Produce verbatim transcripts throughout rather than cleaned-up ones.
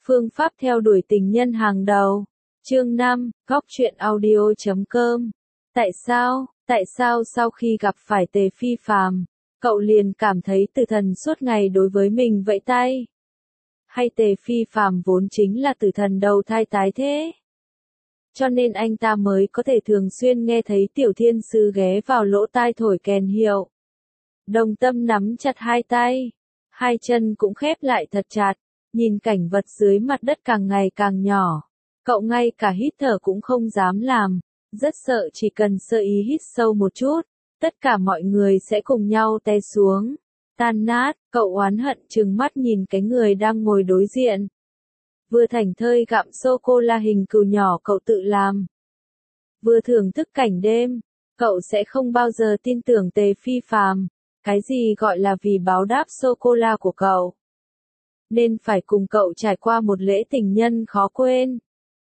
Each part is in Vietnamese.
Phương pháp theo đuổi tình nhân hàng đầu. Chương năm, góc truyện audio chấm com. Tại sao, tại sao sau khi gặp phải Tề Phi Phàm, cậu liền cảm thấy tử thần suốt ngày đối với mình vẫy tay? Hay Tề Phi Phàm vốn chính là tử thần đầu thai tái thế? Cho nên anh ta mới có thể thường xuyên nghe thấy Tiểu Thiên Sư ghé vào lỗ tai thổi kèn hiệu. Đồng Tâm nắm chặt hai tay, hai chân cũng khép lại thật chặt, nhìn cảnh vật dưới mặt đất càng ngày càng nhỏ. Cậu ngay cả hít thở cũng không dám làm, rất sợ chỉ cần sơ ý hít sâu một chút, tất cả mọi người sẽ cùng nhau té xuống, tan nát. Cậu oán hận trừng mắt nhìn cái người đang ngồi đối diện. Vừa thảnh thơi gặm sô-cô-la hình cừu nhỏ cậu tự làm, vừa thưởng thức cảnh đêm, cậu sẽ không bao giờ tin tưởng Tề Phi Phàm, cái gì gọi là vì báo đáp sô-cô-la của cậu, nên phải cùng cậu trải qua một lễ tình nhân khó quên.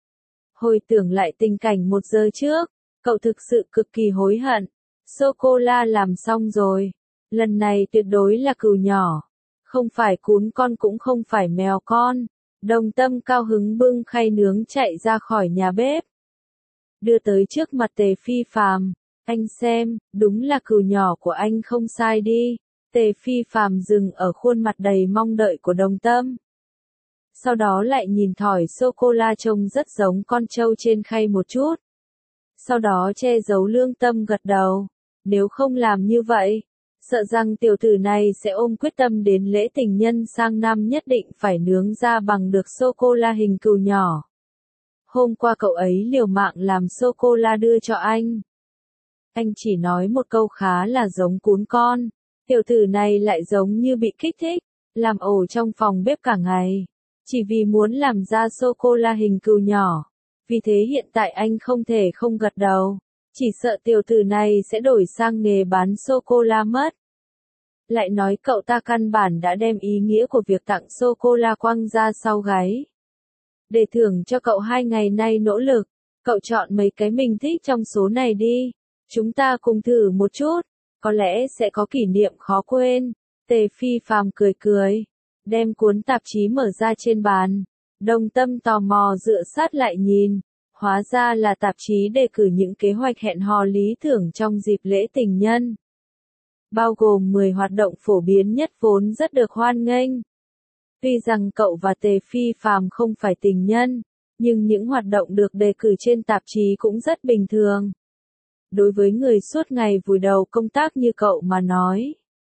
Hồi tưởng lại tình cảnh một giờ trước, cậu thực sự cực kỳ hối hận. Sô-cô-la làm xong rồi, lần này tuyệt đối là cừu nhỏ, không phải cún con cũng không phải mèo con. Đồng Tâm cao hứng bưng khay nướng chạy ra khỏi nhà bếp, đưa tới trước mặt Tề Phi Phàm. Anh xem, đúng là cừu nhỏ của anh không sai đi. Tề Phi Phàm dừng ở khuôn mặt đầy mong đợi của Đồng Tâm. Sau đó lại nhìn thỏi sô-cô-la trông rất giống con trâu trên khay một chút. Sau đó che giấu lương tâm gật đầu. Nếu không làm như vậy, sợ rằng tiểu tử này sẽ ôm quyết tâm đến lễ tình nhân sang năm nhất định phải nướng ra bằng được sô-cô-la hình cừu nhỏ. Hôm qua cậu ấy liều mạng làm sô-cô-la đưa cho anh. Anh chỉ nói một câu khá là giống cún con. Tiểu tử này lại giống như bị kích thích, làm ổ trong phòng bếp cả ngày, chỉ vì muốn làm ra sô-cô-la hình cừu nhỏ. Vì thế hiện tại anh không thể không gật đầu, chỉ sợ tiểu tử này sẽ đổi sang nghề bán sô-cô-la mất. Lại nói cậu ta căn bản đã đem ý nghĩa của việc tặng sô-cô-la quăng ra sau gáy. Để thưởng cho cậu hai ngày nay nỗ lực, cậu chọn mấy cái mình thích trong số này đi. Chúng ta cùng thử một chút, có lẽ sẽ có kỷ niệm khó quên. Tề Phi Phàm cười cười, đem cuốn tạp chí mở ra trên bàn. Đồng Tâm tò mò dựa sát lại nhìn, hóa ra là tạp chí đề cử những kế hoạch hẹn hò lý tưởng trong dịp lễ tình nhân, bao gồm mười hoạt động phổ biến nhất vốn rất được hoan nghênh. Tuy rằng cậu và Tề Phi Phàm không phải tình nhân, nhưng những hoạt động được đề cử trên tạp chí cũng rất bình thường. Đối với người suốt ngày vùi đầu công tác như cậu mà nói,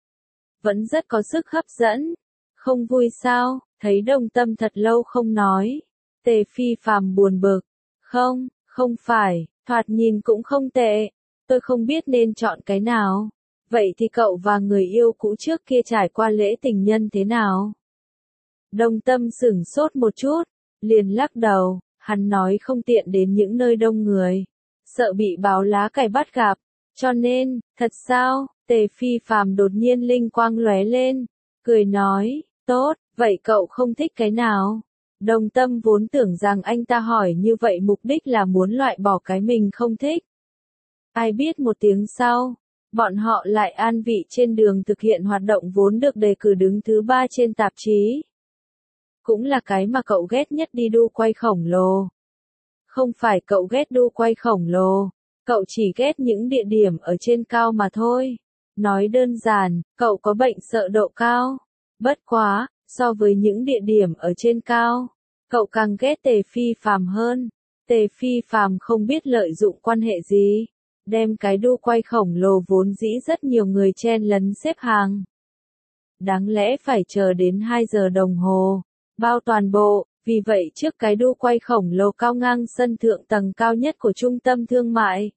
vẫn rất có sức hấp dẫn. Không vui sao? Thấy Đồng Tâm thật lâu không nói, Tề Phi Phàm buồn bực. Không, không phải, thoạt nhìn cũng không tệ. Tôi không biết nên chọn cái nào. Vậy thì cậu và người yêu cũ trước kia trải qua lễ tình nhân thế nào? Đồng Tâm sửng sốt một chút, liền lắc đầu. Hắn nói không tiện đến những nơi đông người, sợ bị báo lá cải bắt gặp. Cho nên, thật sao? Tề Phi Phàm đột nhiên linh quang lóe lên, cười nói, tốt, vậy cậu không thích cái nào? Đồng Tâm vốn tưởng rằng anh ta hỏi như vậy mục đích là muốn loại bỏ cái mình không thích. Ai biết một tiếng sau, bọn họ lại an vị trên đường thực hiện hoạt động vốn được đề cử đứng thứ ba trên tạp chí. Cũng là cái mà cậu ghét nhất, đi đu quay khổng lồ. Không phải cậu ghét đu quay khổng lồ, cậu chỉ ghét những địa điểm ở trên cao mà thôi. Nói đơn giản, cậu có bệnh sợ độ cao. Bất quá, so với những địa điểm ở trên cao, cậu càng ghét Tề Phi Phàm hơn. Tề Phi Phàm không biết lợi dụng quan hệ gì, đem cái đu quay khổng lồ vốn dĩ rất nhiều người chen lấn xếp hàng, đáng lẽ phải chờ đến hai giờ đồng hồ, bao toàn bộ. Vì vậy trước cái đu quay khổng lồ cao ngang sân thượng tầng cao nhất của trung tâm thương mại,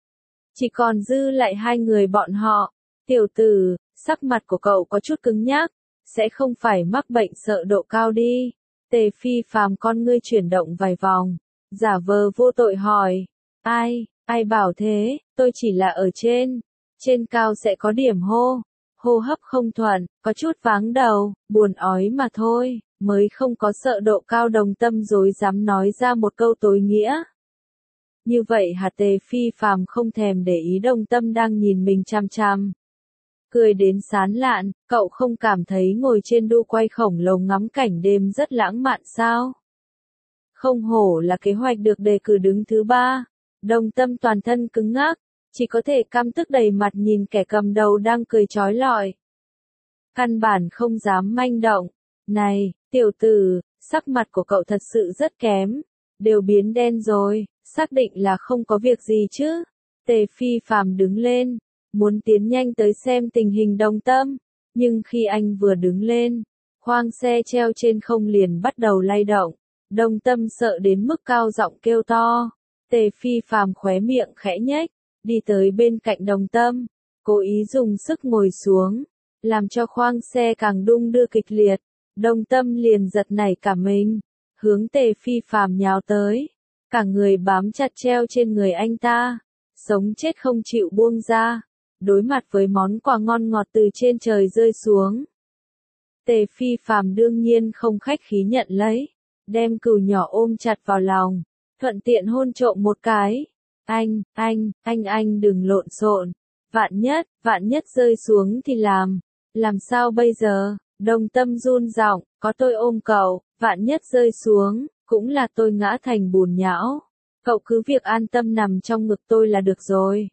chỉ còn dư lại hai người bọn họ. Tiểu tử, sắc mặt của cậu có chút cứng nhắc, sẽ không phải mắc bệnh sợ độ cao đi. Tề Phi Phàm con ngươi chuyển động vài vòng, giả vờ vô tội hỏi, ai, ai bảo thế, tôi chỉ là ở trên, trên cao sẽ có điểm hô, hô hấp không thuận, có chút váng đầu, buồn ói mà thôi, mới không có sợ độ cao. Đồng Tâm dối dám nói ra một câu tối nghĩa. Như vậy hả? Tề Phi Phàm không thèm để ý Đồng Tâm đang nhìn mình chằm chằm, cười đến sán lạn. Cậu không cảm thấy ngồi trên đu quay khổng lồ ngắm cảnh đêm rất lãng mạn sao? Không hổ là kế hoạch được đề cử đứng thứ ba. Đồng Tâm toàn thân cứng ngắc, chỉ có thể căm tức đầy mặt nhìn kẻ cầm đầu đang cười chói lọi. Căn bản không dám manh động. Này, tiểu tử, sắc mặt của cậu thật sự rất kém. Đều biến đen rồi, xác định là không có việc gì chứ. Tề Phi Phàm đứng lên, muốn tiến nhanh tới xem tình hình Đồng Tâm. Nhưng khi anh vừa đứng lên, khoang xe treo trên không liền bắt đầu lay động. Đồng Tâm sợ đến mức cao giọng kêu to. Tề Phi Phàm khóe miệng khẽ nhếch, đi tới bên cạnh Đồng Tâm, cố ý dùng sức ngồi xuống, làm cho khoang xe càng đung đưa kịch liệt. Đồng Tâm liền giật nảy cả mình, hướng Tề Phi Phàm nhào tới, cả người bám chặt treo trên người anh ta, sống chết không chịu buông ra, đối mặt với món quà ngon ngọt từ trên trời rơi xuống. Tề Phi Phàm đương nhiên không khách khí nhận lấy, đem cừu nhỏ ôm chặt vào lòng, thuận tiện hôn trộm một cái. Anh, anh, anh anh đừng lộn xộn, vạn nhất, vạn nhất rơi xuống thì làm, làm sao bây giờ? Đồng Tâm run giọng, có tôi ôm cậu, vạn nhất rơi xuống, cũng là tôi ngã thành bùn nhão. Cậu cứ việc an tâm nằm trong ngực tôi là được rồi.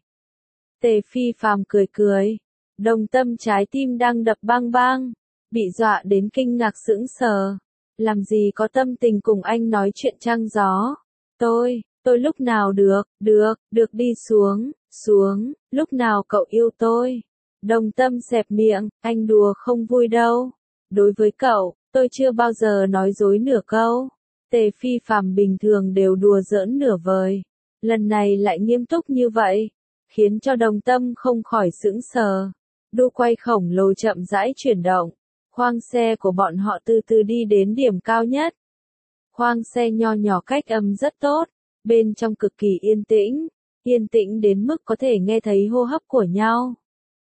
Tề Phi Phàm cười cười. Đồng Tâm trái tim đang đập bang bang, bị dọa đến kinh ngạc sững sờ. Làm gì có tâm tình cùng anh nói chuyện trăng gió. Tôi, tôi lúc nào được, được, được đi xuống, xuống, lúc nào cậu yêu tôi. Đồng Tâm xẹp miệng, anh đùa không vui đâu. Đối với cậu, tôi chưa bao giờ nói dối nửa câu. Tề Phi Phàm bình thường đều đùa giỡn nửa vời. Lần này lại nghiêm túc như vậy, khiến cho Đồng Tâm không khỏi sững sờ. Đu quay khổng lồ chậm rãi chuyển động. Khoang xe của bọn họ từ từ đi đến điểm cao nhất. Khoang xe nho nhỏ cách âm rất tốt, bên trong cực kỳ yên tĩnh, yên tĩnh đến mức có thể nghe thấy hô hấp của nhau.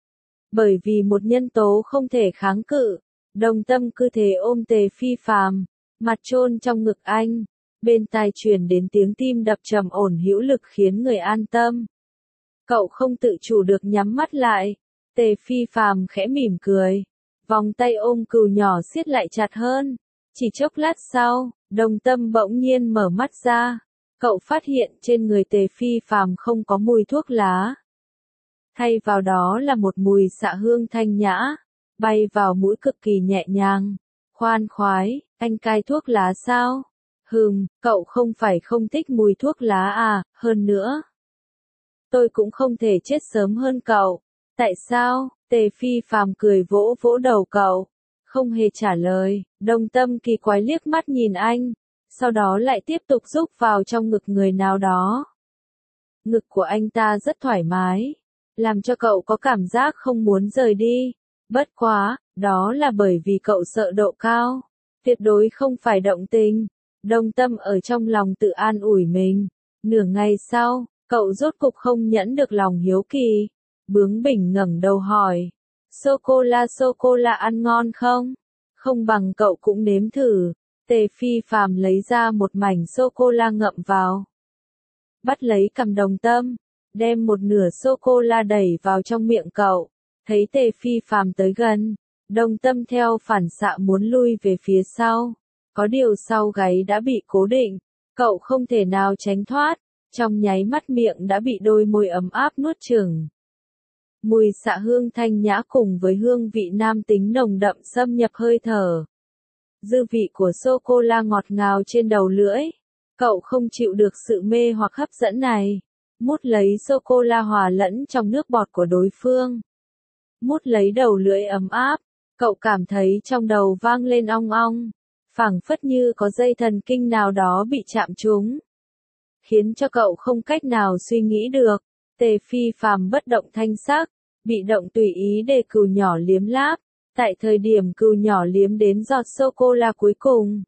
Bởi vì một nhân tố không thể kháng cự, Đồng Tâm cứ thế ôm Tề Phi Phàm, mặt chôn trong ngực anh, bên tai truyền đến tiếng tim đập trầm ổn hữu lực khiến người an tâm. Cậu không tự chủ được nhắm mắt lại, Tề Phi Phàm khẽ mỉm cười, vòng tay ôm cừu nhỏ siết lại chặt hơn. Chỉ chốc lát sau, Đồng Tâm bỗng nhiên mở mắt ra, cậu phát hiện trên người Tề Phi Phàm không có mùi thuốc lá. Thay vào đó là một mùi xạ hương thanh nhã, bay vào mũi cực kỳ nhẹ nhàng. Khoan khoái, anh cai thuốc lá sao? Hừm, cậu không phải không thích mùi thuốc lá à, hơn nữa. Tôi cũng không thể chết sớm hơn cậu. Tại sao? Tề Phi Phàm cười vỗ vỗ đầu cậu. Không hề trả lời, Đồng Tâm kỳ quái liếc mắt nhìn anh, sau đó lại tiếp tục rúc vào trong ngực người nào đó. Ngực của anh ta rất thoải mái, làm cho cậu có cảm giác không muốn rời đi. Bất quá, đó là bởi vì cậu sợ độ cao, tuyệt đối không phải động tình. Đồng Tâm ở trong lòng tự an ủi mình. Nửa ngày sau, cậu rốt cục không nhẫn được lòng hiếu kỳ, bướng bỉnh ngẩng đầu hỏi. Sô-cô-la sô-cô-la ăn ngon không? Không bằng cậu cũng nếm thử. Tề Phi Phàm lấy ra một mảnh sô-cô-la ngậm vào. Bắt lấy cằm Đồng Tâm, đem một nửa sô-cô-la đẩy vào trong miệng cậu. Thấy Tề Phi Phàm tới gần, Đồng Tâm theo phản xạ muốn lui về phía sau. Có điều sau gáy đã bị cố định, cậu không thể nào tránh thoát, trong nháy mắt miệng đã bị đôi môi ấm áp nuốt chửng. Mùi xạ hương thanh nhã cùng với hương vị nam tính nồng đậm xâm nhập hơi thở. Dư vị của sô-cô-la ngọt ngào trên đầu lưỡi. Cậu không chịu được sự mê hoặc hấp dẫn này. Mút lấy sô-cô-la hòa lẫn trong nước bọt của đối phương. Mút lấy đầu lưỡi ấm áp. Cậu cảm thấy trong đầu vang lên ong ong. Phảng phất như có dây thần kinh nào đó bị chạm trúng. Khiến cho cậu không cách nào suy nghĩ được. Tề Phi Phàm bất động thanh sắc, bị động tùy ý để cừu nhỏ liếm láp. Tại thời điểm cừu nhỏ liếm đến giọt sô-cô-la cuối cùng,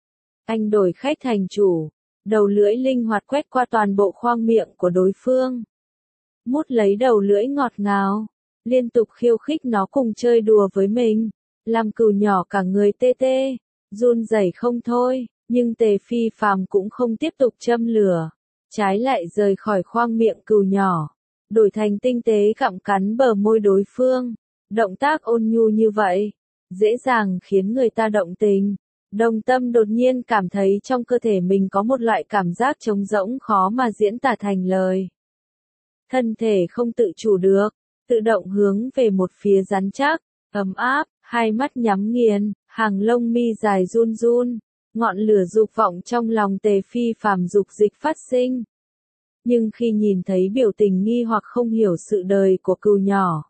anh đổi khách thành chủ, đầu lưỡi linh hoạt quét qua toàn bộ khoang miệng của đối phương. Mút lấy đầu lưỡi ngọt ngào, liên tục khiêu khích nó cùng chơi đùa với mình, làm cừu nhỏ cả người tê tê, run rẩy không thôi, nhưng Tề Phi Phàm cũng không tiếp tục châm lửa. Trái lại rời khỏi khoang miệng cừu nhỏ, đổi thành tinh tế gặm cắn bờ môi đối phương. Động tác ôn nhu như vậy, dễ dàng khiến người ta động tình. Đồng Tâm đột nhiên cảm thấy trong cơ thể mình có một loại cảm giác trống rỗng khó mà diễn tả thành lời. Thân thể không tự chủ được, tự động hướng về một phía rắn chắc, ấm áp, hai mắt nhắm nghiền, hàng lông mi dài run run, ngọn lửa dục vọng trong lòng Tề Phi Phàm dục dịch phát sinh. Nhưng khi nhìn thấy biểu tình nghi hoặc không hiểu sự đời của cừu nhỏ,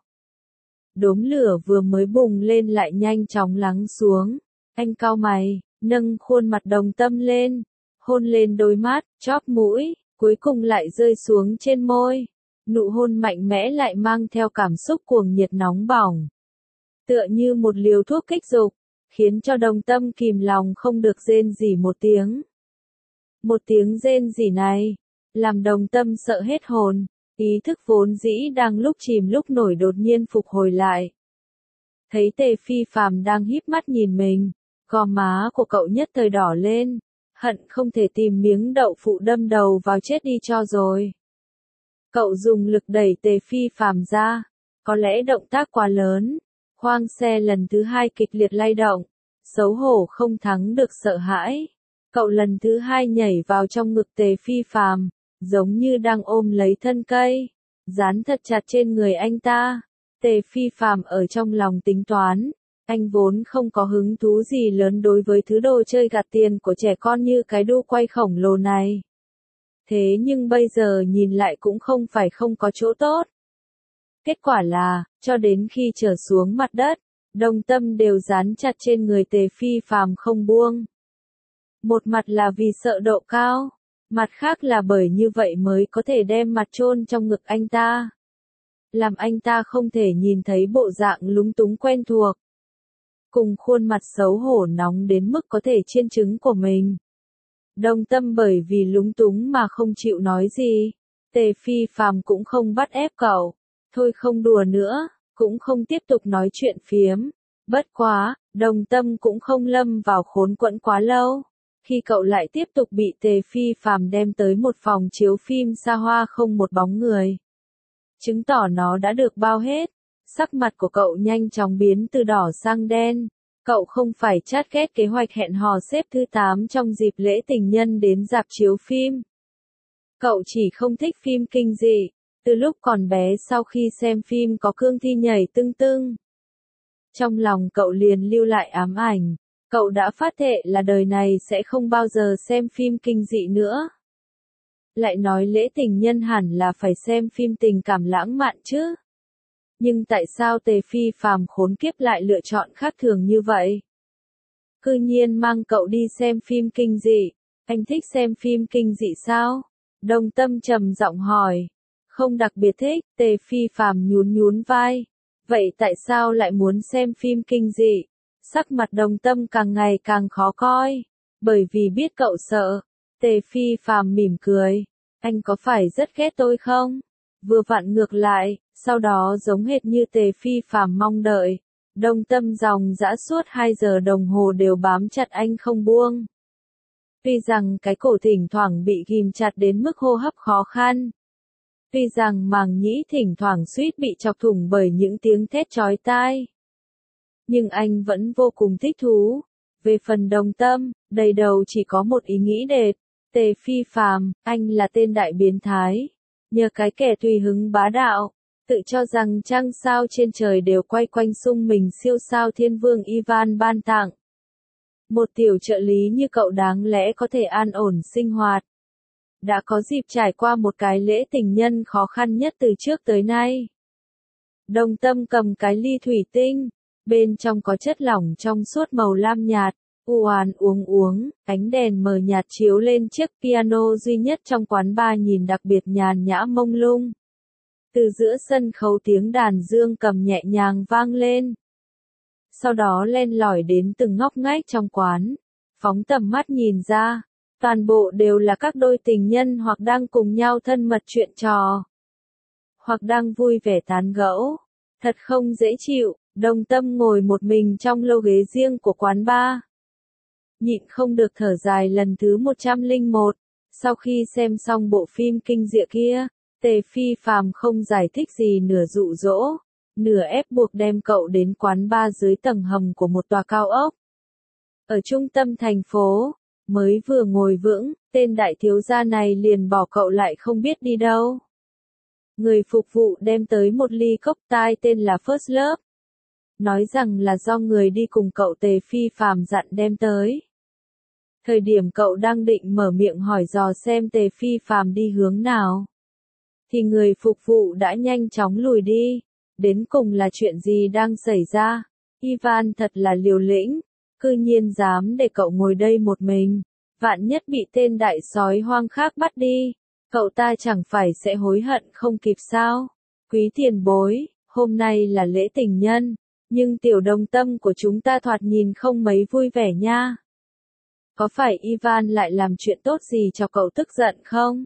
đốm lửa vừa mới bùng lên lại nhanh chóng lắng xuống, anh cau mày, nâng khuôn mặt Đồng Tâm lên, hôn lên đôi mắt, chóp mũi, cuối cùng lại rơi xuống trên môi. Nụ hôn mạnh mẽ lại mang theo cảm xúc cuồng nhiệt nóng bỏng, tựa như một liều thuốc kích dục, khiến cho Đồng Tâm kìm lòng không được rên rỉ một tiếng. Một tiếng rên rỉ này, làm Đồng Tâm sợ hết hồn, ý thức vốn dĩ đang lúc chìm lúc nổi đột nhiên phục hồi lại. Thấy Tề Phi Phàm đang híp mắt nhìn mình, gò má của cậu nhất thời đỏ lên, hận không thể tìm miếng đậu phụ đâm đầu vào chết đi cho rồi. Cậu dùng lực đẩy Tề Phi Phàm ra, có lẽ động tác quá lớn, khoang xe lần thứ hai kịch liệt lay động, xấu hổ không thắng được sợ hãi. Cậu lần thứ hai nhảy vào trong ngực Tề Phi Phàm, giống như đang ôm lấy thân cây, dán thật chặt trên người anh ta. Tề Phi Phàm ở trong lòng tính toán, anh vốn không có hứng thú gì lớn đối với thứ đồ chơi gạt tiền của trẻ con như cái đu quay khổng lồ này. Thế nhưng bây giờ nhìn lại cũng không phải không có chỗ tốt. Kết quả là, cho đến khi trở xuống mặt đất, Đồng Tâm đều dán chặt trên người Tề Phi Phàm không buông. Một mặt là vì sợ độ cao, mặt khác là bởi như vậy mới có thể đem mặt chôn trong ngực anh ta, làm anh ta không thể nhìn thấy bộ dạng lúng túng quen thuộc, cùng khuôn mặt xấu hổ nóng đến mức có thể chiên trứng của mình. Đồng Tâm bởi vì lúng túng mà không chịu nói gì, Tề Phi Phàm cũng không bắt ép cậu, thôi không đùa nữa, cũng không tiếp tục nói chuyện phiếm. Bất quá, Đồng Tâm cũng không lâm vào khốn quẫn quá lâu, khi cậu lại tiếp tục bị Tề Phi Phàm đem tới một phòng chiếu phim xa hoa không một bóng người, chứng tỏ nó đã được bao hết. Sắc mặt của cậu nhanh chóng biến từ đỏ sang đen. Cậu không phải chát ghét kế hoạch hẹn hò xếp thứ tám trong dịp lễ tình nhân đến rạp chiếu phim. Cậu chỉ không thích phim kinh dị. Từ lúc còn bé sau khi xem phim có cương thi nhảy tưng tưng, trong lòng cậu liền lưu lại ám ảnh. Cậu đã phát thệ là đời này sẽ không bao giờ xem phim kinh dị nữa. Lại nói lễ tình nhân hẳn là phải xem phim tình cảm lãng mạn chứ. Nhưng tại sao Tề Phi Phàm khốn kiếp lại lựa chọn khác thường như vậy? Cư nhiên mang cậu đi xem phim kinh dị. Anh thích xem phim kinh dị sao? Đồng Tâm trầm giọng hỏi. Không đặc biệt thích, Tề Phi Phàm nhún nhún vai. Vậy tại sao lại muốn xem phim kinh dị? Sắc mặt Đồng Tâm càng ngày càng khó coi. Bởi vì biết cậu sợ. Tề Phi Phàm mỉm cười. Anh có phải rất ghét tôi không? Vừa vặn ngược lại, sau đó giống hệt như Tề Phi Phàm mong đợi. Đồng Tâm dòng dã suốt hai giờ đồng hồ đều bám chặt anh không buông. Tuy rằng cái cổ thỉnh thoảng bị ghim chặt đến mức hô hấp khó khăn. Tuy rằng màng nhĩ thỉnh thoảng suýt bị chọc thủng bởi những tiếng thét chói tai. Nhưng anh vẫn vô cùng thích thú. Về phần Đồng Tâm, đầy đầu chỉ có một ý nghĩ đệt. Tề Phi Phàm, anh là tên đại biến thái. Nhờ cái kẻ tùy hứng bá đạo, tự cho rằng trăng sao trên trời đều quay quanh xung mình siêu sao thiên vương Ivan ban tặng. Một tiểu trợ lý như cậu đáng lẽ có thể an ổn sinh hoạt. Đã có dịp trải qua một cái lễ tình nhân khó khăn nhất từ trước tới nay. Đồng Tâm cầm cái ly thủy tinh, bên trong có chất lỏng trong suốt màu lam nhạt, u oán uống uống, ánh đèn mờ nhạt chiếu lên chiếc piano duy nhất trong quán bar nhìn đặc biệt nhàn nhã mông lung. Từ giữa sân khấu tiếng đàn dương cầm nhẹ nhàng vang lên. Sau đó len lỏi đến từng ngóc ngách trong quán, phóng tầm mắt nhìn ra, toàn bộ đều là các đôi tình nhân hoặc đang cùng nhau thân mật chuyện trò, hoặc đang vui vẻ tán gẫu. Thật không dễ chịu, Đồng Tâm ngồi một mình trong lô ghế riêng của quán bar. Nhịn không được thở dài lần thứ một trăm lẻ một, sau khi xem xong bộ phim kinh dị kia, Tề Phi Phàm không giải thích gì nửa dụ dỗ, nửa ép buộc đem cậu đến quán bar dưới tầng hầm của một tòa cao ốc. ở trung tâm thành phố, mới vừa ngồi vững, tên đại thiếu gia này liền bỏ cậu lại không biết đi đâu. Người phục vụ đem tới một ly cốc tai tên là First Love. Nói rằng là do người đi cùng cậu Tề Phi Phàm dặn đem tới. Thời điểm cậu đang định mở miệng hỏi dò xem Tề Phi Phàm đi hướng nào, thì người phục vụ đã nhanh chóng lùi đi. Đến cùng là chuyện gì đang xảy ra? Ivan thật là liều lĩnh, cư nhiên dám để cậu ngồi đây một mình, vạn nhất bị tên đại sói hoang khác bắt đi, cậu ta chẳng phải sẽ hối hận không kịp sao? Quý tiền bối, hôm nay là lễ tình nhân, nhưng tiểu đồng tâm của chúng ta thoạt nhìn không mấy vui vẻ nha. Có phải Ivan lại làm chuyện tốt gì cho cậu tức giận không?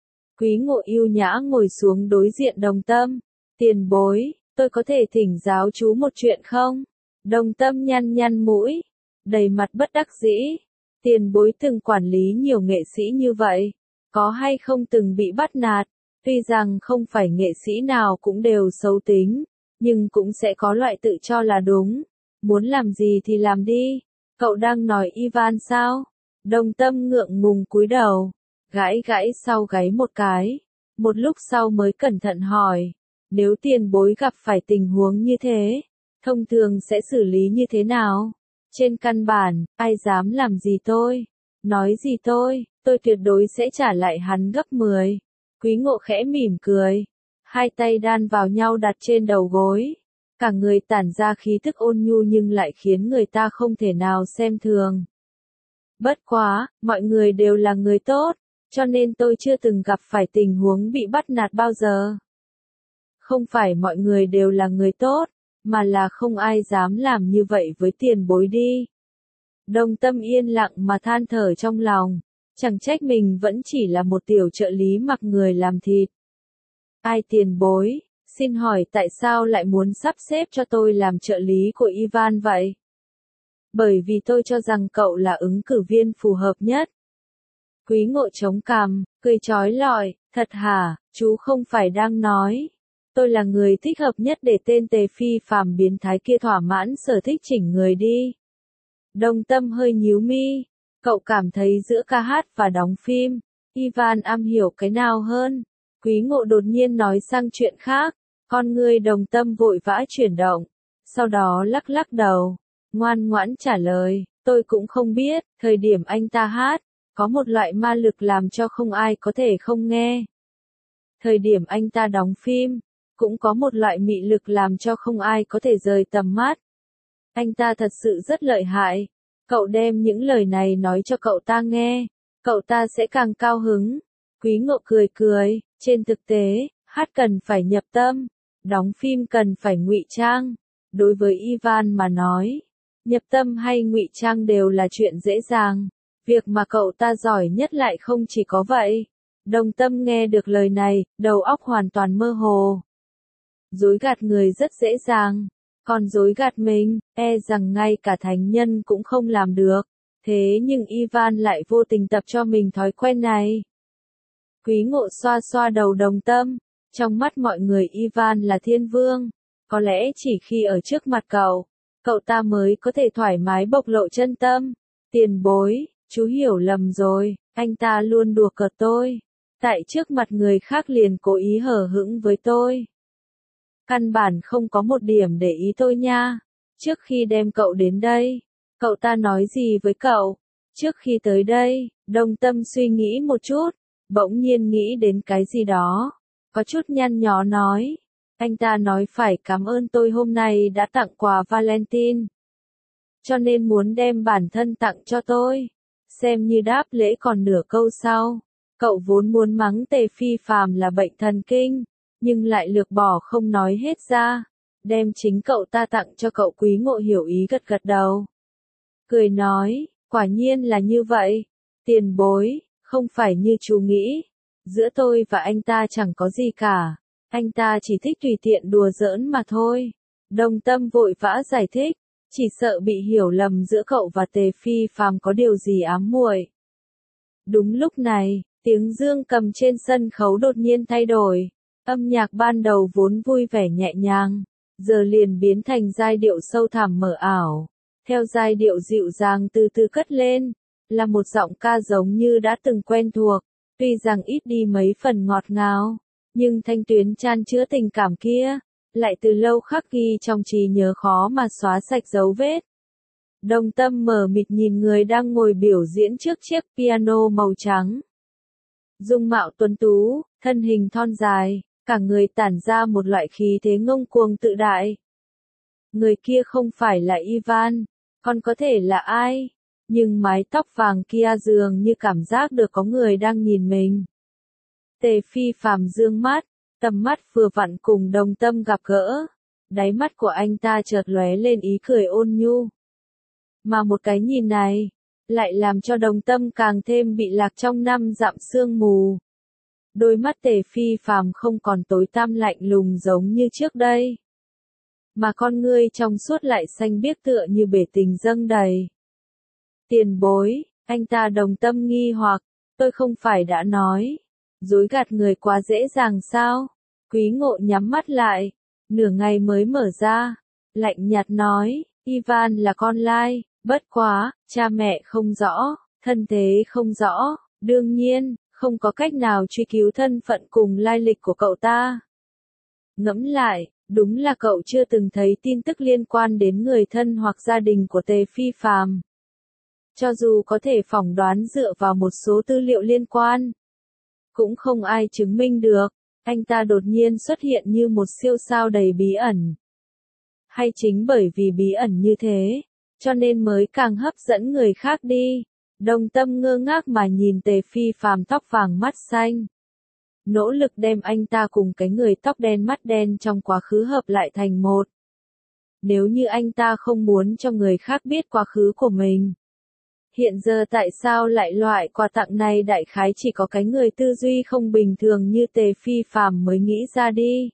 Quý Ngộ yêu nhã ngồi xuống đối diện đồng tâm. Tiền bối, tôi có thể thỉnh giáo chú một chuyện không? Đồng tâm nhăn nhăn mũi, đầy mặt bất đắc dĩ. Tiền bối từng quản lý nhiều nghệ sĩ như vậy, có hay không từng bị bắt nạt? Tuy rằng không phải nghệ sĩ nào cũng đều xấu tính, nhưng cũng sẽ có loại tự cho là đúng. Muốn làm gì thì làm đi. Cậu đang nói Ivan sao? Đồng tâm ngượng ngùng cúi đầu, gãi gãi sau gáy một cái. Một lúc sau mới cẩn thận hỏi, nếu tiền bối gặp phải tình huống như thế, thông thường sẽ xử lý như thế nào? Trên căn bản, ai dám làm gì tôi? Nói gì tôi, tôi tuyệt đối sẽ trả lại hắn gấp mười. Quý Ngộ khẽ mỉm cười, hai tay đan vào nhau đặt trên đầu gối. Cả người tản ra khí thức ôn nhu nhưng lại khiến người ta không thể nào xem thường. Bất quá, mọi người đều là người tốt, cho nên tôi chưa từng gặp phải tình huống bị bắt nạt bao giờ. Không phải mọi người đều là người tốt, mà là không ai dám làm như vậy với tiền bối đi. Đồng tâm yên lặng mà than thở trong lòng, chẳng trách mình vẫn chỉ là một tiểu trợ lý mặc người làm thịt. Ai tiền bối? Xin hỏi tại sao lại muốn sắp xếp cho tôi làm trợ lý của Ivan vậy? Bởi vì tôi cho rằng cậu là ứng cử viên phù hợp nhất. Quý Ngộ chống cằm, cười chói lọi, thật hả, chú không phải đang nói. Tôi là người thích hợp nhất để tên Tề Phi Phàm biến thái kia thỏa mãn sở thích chỉnh người đi. Đồng tâm hơi nhíu mi, cậu cảm thấy giữa ca hát và đóng phim, Ivan am hiểu cái nào hơn? Quý Ngộ đột nhiên nói sang chuyện khác, con người đồng tâm vội vã chuyển động, sau đó lắc lắc đầu, ngoan ngoãn trả lời, tôi cũng không biết, thời điểm anh ta hát, có một loại ma lực làm cho không ai có thể không nghe. Thời điểm anh ta đóng phim, cũng có một loại mị lực làm cho không ai có thể rời tầm mắt. Anh ta thật sự rất lợi hại, cậu đem những lời này nói cho cậu ta nghe, cậu ta sẽ càng cao hứng. Quý Ngộ cười cười, trên thực tế, hát cần phải nhập tâm, đóng phim cần phải ngụy trang. Đối với Ivan mà nói, nhập tâm hay ngụy trang đều là chuyện dễ dàng, việc mà cậu ta giỏi nhất lại không chỉ có vậy. Đồng tâm nghe được lời này, đầu óc hoàn toàn mơ hồ. Dối gạt người rất dễ dàng, còn dối gạt mình, e rằng ngay cả thánh nhân cũng không làm được. Thế nhưng Ivan lại vô tình tập cho mình thói quen này. Quý Ngộ xoa xoa đầu đồng tâm, trong mắt mọi người Ivan là thiên vương, có lẽ chỉ khi ở trước mặt cậu, cậu ta mới có thể thoải mái bộc lộ chân tâm. Tiền bối, chú hiểu lầm rồi, anh ta luôn đùa cợt tôi, tại trước mặt người khác liền cố ý hờ hững với tôi. Căn bản không có một điểm để ý tôi nha. Trước khi đem cậu đến đây, cậu ta nói gì với cậu? Trước khi tới đây, đồng tâm suy nghĩ một chút, bỗng nhiên nghĩ đến cái gì đó, có chút nhăn nhó nói. Anh ta nói phải cảm ơn tôi hôm nay đã tặng quà Valentine, cho nên muốn đem bản thân tặng cho tôi, xem như đáp lễ. Còn nửa câu sau, cậu vốn muốn mắng Tề Phi Phàm là bệnh thần kinh, nhưng lại lược bỏ không nói hết ra, đem chính cậu ta tặng cho cậu. Quý Ngộ hiểu ý gật gật đầu, cười nói, quả nhiên là như vậy, tiền bối, không phải như chú nghĩ, giữa tôi và anh ta chẳng có gì cả, anh ta chỉ thích tùy tiện đùa giỡn mà thôi. Đồng tâm vội vã giải thích, chỉ sợ bị hiểu lầm giữa cậu và Tề Phi Phàm có điều gì ám muội. Đúng lúc này, tiếng dương cầm trên sân khấu đột nhiên thay đổi, âm nhạc ban đầu vốn vui vẻ nhẹ nhàng, giờ liền biến thành giai điệu sâu thẳm mờ ảo. Theo giai điệu dịu dàng từ từ cất lên, là một giọng ca giống như đã từng quen thuộc, tuy rằng ít đi mấy phần ngọt ngào, nhưng thanh tuyến chan chứa tình cảm kia, lại từ lâu khắc ghi trong trí nhớ khó mà xóa sạch dấu vết. Đồng Tâm mờ mịt nhìn người đang ngồi biểu diễn trước chiếc piano màu trắng. Dung mạo tuấn tú, thân hình thon dài, cả người tản ra một loại khí thế ngông cuồng tự đại. Người kia không phải là Ivan, còn có thể là ai? Nhưng mái tóc vàng kia dường như cảm giác được có người đang nhìn mình. Tề Phi Phàm dương mắt, tầm mắt vừa vặn cùng Đồng Tâm gặp gỡ. Đáy mắt của anh ta chợt lóe lên ý cười ôn nhu. Mà một cái nhìn này, lại làm cho Đồng Tâm càng thêm bị lạc trong năm dặm sương mù. Đôi mắt Tề Phi Phàm không còn tối tăm lạnh lùng giống như trước đây, mà con ngươi trong suốt lại xanh biếc tựa như bể tình dâng đầy. Tiền bối, anh ta Đồng Tâm nghi hoặc, tôi không phải đã nói, dối gạt người quá dễ dàng sao? Quý Ngộ nhắm mắt lại, nửa ngày mới mở ra, lạnh nhạt nói, Ivan là con lai, bất quá, cha mẹ không rõ, thân thế không rõ, đương nhiên, không có cách nào truy cứu thân phận cùng lai lịch của cậu ta. Ngẫm lại, đúng là cậu chưa từng thấy tin tức liên quan đến người thân hoặc gia đình của Tề Phi Phàm. Cho dù có thể phỏng đoán dựa vào một số tư liệu liên quan, cũng không ai chứng minh được, anh ta đột nhiên xuất hiện như một siêu sao đầy bí ẩn. Hay chính bởi vì bí ẩn như thế, cho nên mới càng hấp dẫn người khác đi. Đồng Tâm ngơ ngác mà nhìn Tề Phi Phàm tóc vàng mắt xanh. Nỗ lực đem anh ta cùng cái người tóc đen mắt đen trong quá khứ hợp lại thành một. Nếu như anh ta không muốn cho người khác biết quá khứ của mình, hiện giờ tại sao lại loại quà tặng này đại khái chỉ có cái người tư duy không bình thường như Tề Phi Phàm mới nghĩ ra đi.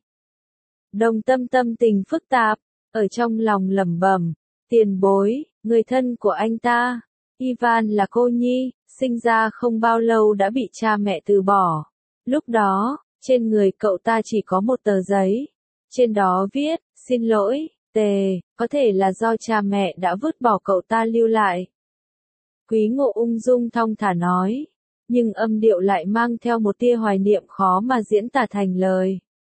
Đồng Tâm tâm tình phức tạp, ở trong lòng lẩm bẩm, tiền bối, người thân của anh ta, Ivan là cô nhi, sinh ra không bao lâu đã bị cha mẹ từ bỏ. Lúc đó, trên người cậu ta chỉ có một tờ giấy, trên đó viết, xin lỗi, Tề, có thể là do cha mẹ đã vứt bỏ cậu ta lưu lại. Quý Ngộ ung dung thong thả nói, nhưng âm điệu lại mang theo một tia hoài niệm khó mà diễn tả thành lời.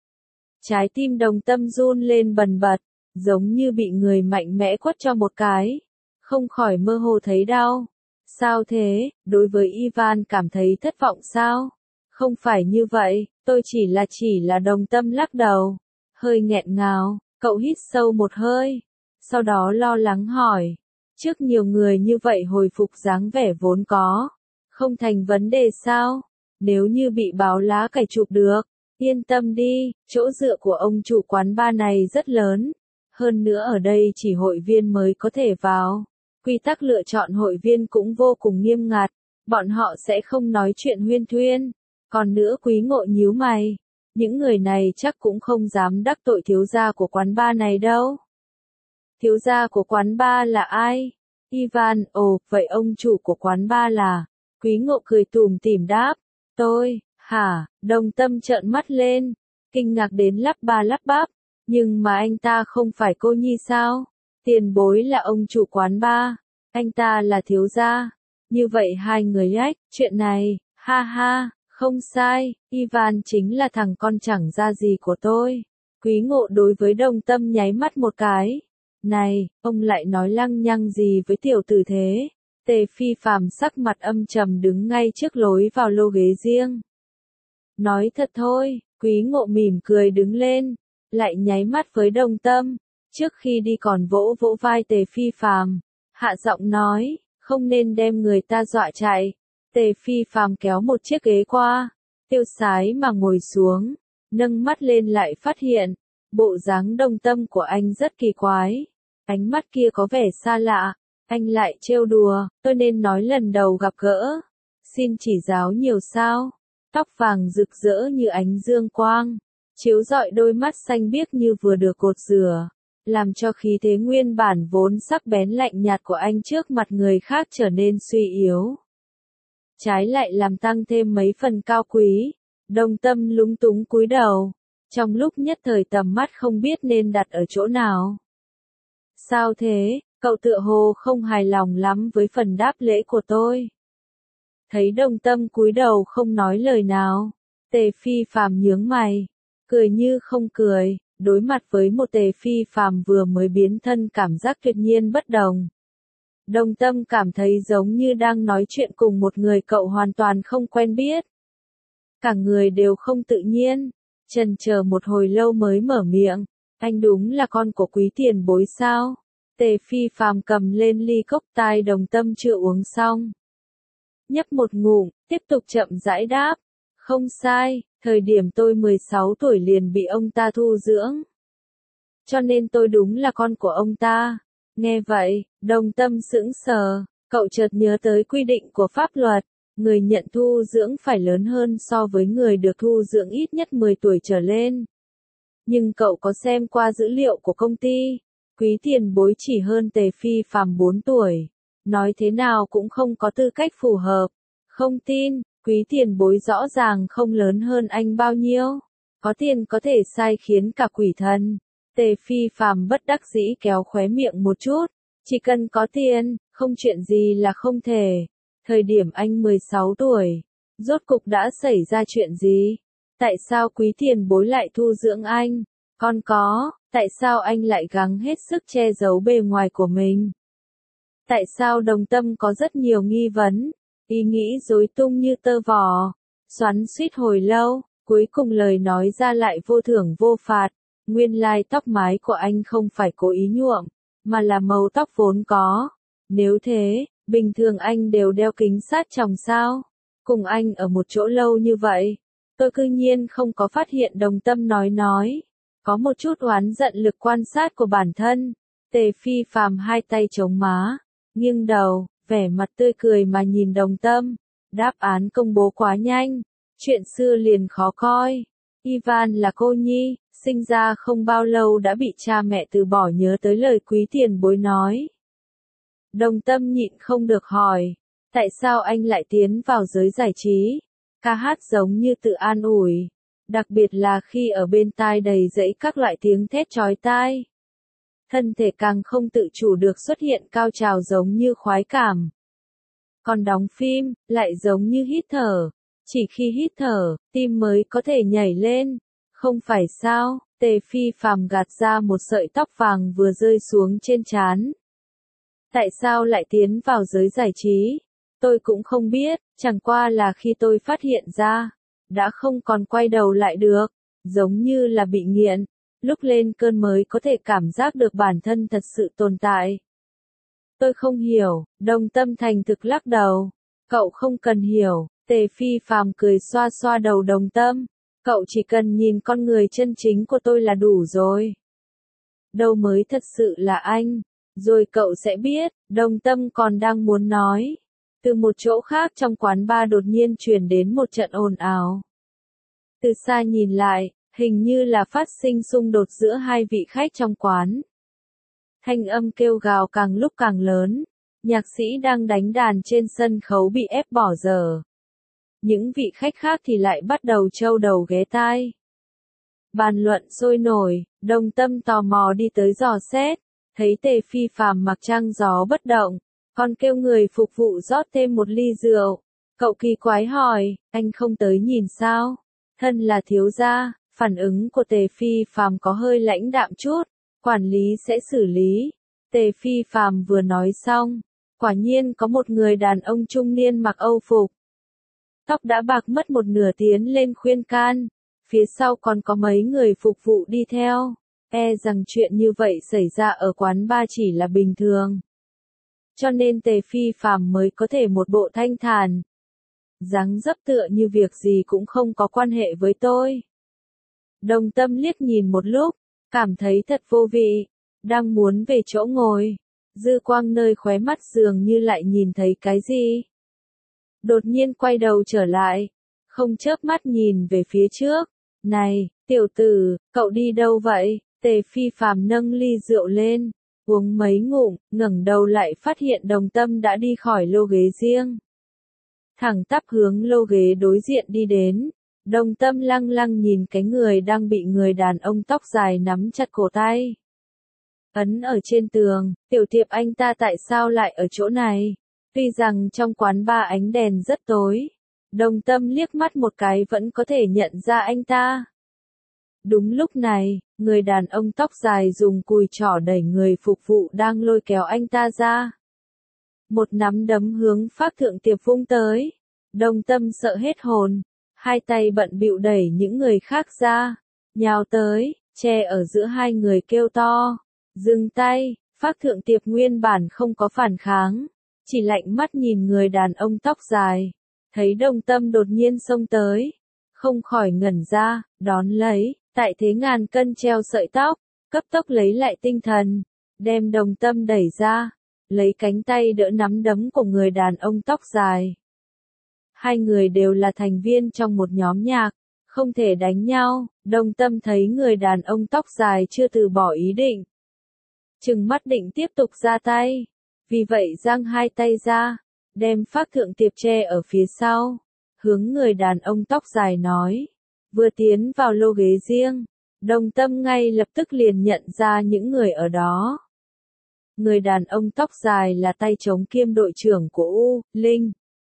Trái tim Đồng Tâm run lên bần bật, giống như bị người mạnh mẽ quất cho một cái, không khỏi mơ hồ thấy đau. Sao thế, đối với Ivan cảm thấy thất vọng sao? Không phải như vậy, tôi chỉ là chỉ là Đồng Tâm lắc đầu, hơi nghẹn ngào, cậu hít sâu một hơi, sau đó lo lắng hỏi, trước nhiều người như vậy hồi phục dáng vẻ vốn có, không thành vấn đề sao? Nếu như bị báo lá cải chụp được, yên tâm đi, chỗ dựa của ông chủ quán bar này rất lớn, hơn nữa ở đây chỉ hội viên mới có thể vào. Quy tắc lựa chọn hội viên cũng vô cùng nghiêm ngặt, bọn họ sẽ không nói chuyện huyên thuyên. Còn nữa Quý Ngộ nhíu mày, những người này chắc cũng không dám đắc tội thiếu gia của quán bar này đâu. Thiếu gia của quán bar là ai? Ivan, ồ, vậy ông chủ của quán bar là? Quý Ngộ cười tủm tỉm đáp, tôi, hả? Đồng Tâm trợn mắt lên, kinh ngạc đến lắp ba lắp bắp, nhưng mà anh ta không phải cô nhi sao? Tiền bối là ông chủ quán bar, anh ta là thiếu gia. Như vậy hai người ách, chuyện này, ha ha, không sai, Ivan chính là thằng con chẳng ra gì của tôi. Quý Ngộ đối với Đồng Tâm nháy mắt một cái. Này, ông lại nói lăng nhăng gì với tiểu tử thế? Tề Phi Phàm sắc mặt âm trầm đứng ngay trước lối vào lô ghế riêng. Nói thật thôi, Quý Ngộ mỉm cười đứng lên, lại nháy mắt với Đồng Tâm. Trước khi đi còn vỗ vỗ vai Tề Phi Phàm, hạ giọng nói, không nên đem người ta dọa chạy. Tề Phi Phàm kéo một chiếc ghế qua, tiêu sái mà ngồi xuống, nâng mắt lên lại phát hiện, bộ dáng Đồng Tâm của anh rất kỳ quái. Ánh mắt kia có vẻ xa lạ, anh lại trêu đùa, tôi nên nói lần đầu gặp gỡ. Xin chỉ giáo nhiều sao? Tóc vàng rực rỡ như ánh dương quang, chiếu rọi đôi mắt xanh biếc như vừa được cột rửa, làm cho khí thế nguyên bản vốn sắc bén lạnh nhạt của anh trước mặt người khác trở nên suy yếu. Trái lại làm tăng thêm mấy phần cao quý. Đồng Tâm lúng túng cúi đầu, trong lúc nhất thời tầm mắt không biết nên đặt ở chỗ nào. Sao thế, Cậu tựa hồ không hài lòng lắm với phần đáp lễ của tôi. Thấy Đồng Tâm cúi đầu không nói lời nào, Tề Phi Phàm nhướng mày, cười như không cười, đối mặt với một Tề Phi Phàm vừa mới biến thân cảm giác tuyệt nhiên bất đồng. Đồng Tâm cảm thấy giống như đang nói chuyện cùng một người cậu hoàn toàn không quen biết. Cả người đều không tự nhiên, chần chờ một hồi lâu mới mở miệng, anh đúng là con của Quý tiền bối sao? Tề Phi Phàm cầm lên ly cốc tai Đồng Tâm chưa uống xong. Nhấp một ngụm, tiếp tục chậm rãi đáp, không sai, thời điểm tôi mười sáu tuổi liền bị ông ta thu dưỡng. Cho nên tôi đúng là con của ông ta. Nghe vậy, Đồng Tâm sững sờ, cậu chợt nhớ tới quy định của pháp luật, người nhận thu dưỡng phải lớn hơn so với người được thu dưỡng ít nhất mười tuổi trở lên. Nhưng cậu có xem qua dữ liệu của công ty, Quý tiền bối chỉ hơn Tề Phi Phàm bốn tuổi, nói thế nào cũng không có tư cách phù hợp. Không tin, Quý tiền bối rõ ràng không lớn hơn anh bao nhiêu. Có tiền có thể sai khiến cả quỷ thần. Tề Phi Phàm bất đắc dĩ kéo khóe miệng một chút, chỉ cần có tiền, không chuyện gì là không thể. Thời điểm anh mười sáu tuổi, rốt cục đã xảy ra chuyện gì? Tại sao Quý tiền bối lại thu dưỡng anh? Còn có, tại sao anh lại gắng hết sức che giấu bề ngoài của mình? Tại sao Đồng Tâm có rất nhiều nghi vấn, ý nghĩ rối tung như tơ vò, xoắn xuýt hồi lâu, cuối cùng lời nói ra lại vô thưởng vô phạt. Nguyên lai tóc mái của anh không phải cố ý nhuộm, mà là màu tóc vốn có. Nếu thế, bình thường anh đều đeo kính sát tròng sao? Cùng anh ở một chỗ lâu như vậy, tôi cư nhiên không có phát hiện. Đồng Tâm nói nói, có một chút oán giận lực quan sát của bản thân. Tề Phi Phàm hai tay chống má, nghiêng đầu, vẻ mặt tươi cười mà nhìn Đồng Tâm. Đáp án công bố quá nhanh, chuyện xưa liền khó coi. Ivan là cô nhi, sinh ra không bao lâu đã bị cha mẹ từ bỏ, nhớ tới lời Quý tiền bối nói. Đồng Tâm nhịn không được hỏi, tại sao anh lại tiến vào giới giải trí? Ca hát giống như tự an ủi, đặc biệt là khi ở bên tai đầy dẫy các loại tiếng thét chói tai. Thân thể càng không tự chủ được xuất hiện cao trào giống như khoái cảm. Còn đóng phim, lại giống như hít thở, chỉ khi hít thở, tim mới có thể nhảy lên. Không phải sao? Tề Phi Phàm gạt ra một sợi tóc vàng vừa rơi xuống trên trán. Tại sao lại tiến vào giới giải trí? Tôi cũng không biết, chẳng qua là khi tôi phát hiện ra, đã không còn quay đầu lại được, giống như là bị nghiện, lúc lên cơn mới có thể cảm giác được bản thân thật sự tồn tại. Tôi không hiểu, Đồng Tâm thành thực lắc đầu. Cậu không cần hiểu, Tề Phi Phàm cười xoa xoa đầu Đồng Tâm. Cậu chỉ cần nhìn con người chân chính của tôi là đủ rồi. Đâu mới thật sự là anh, rồi cậu sẽ biết. Đồng Tâm còn đang muốn nói. Từ một chỗ khác trong quán bar đột nhiên truyền đến một trận ồn ào. Từ xa nhìn lại, hình như là phát sinh xung đột giữa hai vị khách trong quán. Thanh âm kêu gào càng lúc càng lớn, nhạc sĩ đang đánh đàn trên sân khấu bị ép bỏ dở. Những vị khách khác thì lại bắt đầu trâu đầu ghé tai. Bàn luận sôi nổi, Đồng Tâm tò mò đi tới dò xét, thấy Tề Phi Phàm mặc trang gió bất động, còn kêu người phục vụ rót thêm một ly rượu. Cậu kỳ quái hỏi, anh không tới nhìn sao? Thân là thiếu gia, phản ứng của Tề Phi Phàm có hơi lãnh đạm chút, quản lý sẽ xử lý. Tề Phi Phàm vừa nói xong, quả nhiên có một người đàn ông trung niên mặc Âu phục. Tóc đã bạc mất một nửa tiến lên khuyên can, phía sau còn có mấy người phục vụ đi theo, e rằng chuyện như vậy xảy ra ở quán bar chỉ là bình thường. Cho nên Tề Phi Phàm mới có thể một bộ thanh thản, dáng dấp tựa như việc gì cũng không có quan hệ với tôi. Đồng Tâm liếc nhìn một lúc, cảm thấy thật vô vị, đang muốn về chỗ ngồi, dư quang nơi khóe mắt dường như lại nhìn thấy cái gì. Đột nhiên quay đầu trở lại, không chớp mắt nhìn về phía trước. Này, tiểu tử, cậu đi đâu vậy? Tề Phi Phàm nâng ly rượu lên, uống mấy ngụm, ngẩng đầu lại phát hiện Đồng Tâm đã đi khỏi lô ghế riêng. Thẳng tắp hướng lô ghế đối diện đi đến. Đồng Tâm lăng lăng nhìn cái người đang bị người đàn ông tóc dài nắm chặt cổ tay. ấn ở trên tường, tiểu tiệp anh ta tại sao lại ở chỗ này? Tuy rằng trong quán bar ánh đèn rất tối, Đồng Tâm liếc mắt một cái vẫn có thể nhận ra anh ta. Đúng lúc này, người đàn ông tóc dài dùng cùi trỏ đẩy người phục vụ đang lôi kéo anh ta ra. Một nắm đấm hướng Phác Thượng Tiệp vung tới. Đồng Tâm sợ hết hồn, hai tay bận bịu đẩy những người khác ra, nhào tới, che ở giữa hai người kêu to. Dừng tay, Phác Thượng Tiệp nguyên bản không có phản kháng, chỉ lạnh mắt nhìn người đàn ông tóc dài. Thấy Đồng Tâm đột nhiên xông tới, không khỏi ngẩn ra, đón lấy, tại thế ngàn cân treo sợi tóc, cấp tốc lấy lại tinh thần, đem Đồng Tâm đẩy ra, lấy cánh tay đỡ nắm đấm của người đàn ông tóc dài. Hai người đều là thành viên trong một nhóm nhạc, không thể đánh nhau. Đồng Tâm thấy người đàn ông tóc dài chưa từ bỏ ý định, trừng mắt định tiếp tục ra tay, vì vậy giang hai tay ra, đem Phác Thượng Tiệp che ở phía sau, hướng người đàn ông tóc dài nói. Vừa tiến vào lô ghế riêng, Đồng Tâm ngay lập tức liền nhận ra những người ở đó. Người đàn ông tóc dài là tay trống kiêm đội trưởng của U Linh,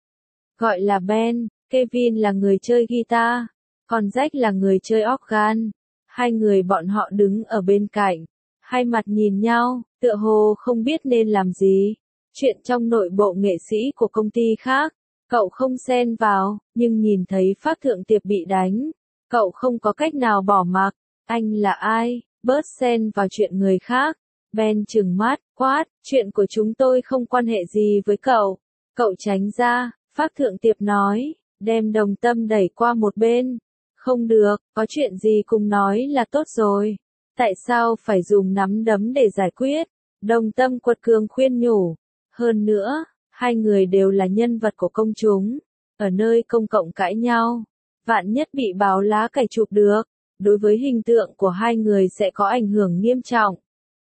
gọi là Ben. Kevin là người chơi guitar, còn Jack là người chơi organ. Hai người bọn họ đứng ở bên cạnh, hai mặt nhìn nhau, tựa hồ không biết nên làm gì. Chuyện trong nội bộ nghệ sĩ của công ty khác, cậu không xen vào, nhưng nhìn thấy Phác Thượng Tiệp bị đánh, cậu không có cách nào bỏ mặc. Anh là ai? Bớt xen vào chuyện người khác. Ben trừng mắt, quát, chuyện của chúng tôi không quan hệ gì với cậu. Cậu tránh ra, Phác Thượng Tiệp nói, đem Đồng Tâm đẩy qua một bên. Không được, có chuyện gì cùng nói là tốt rồi. Tại sao phải dùng nắm đấm để giải quyết? Đồng Tâm quật cường khuyên nhủ. Hơn nữa, hai người đều là nhân vật của công chúng, ở nơi công cộng cãi nhau, vạn nhất bị báo lá cải chụp được, đối với hình tượng của hai người sẽ có ảnh hưởng nghiêm trọng.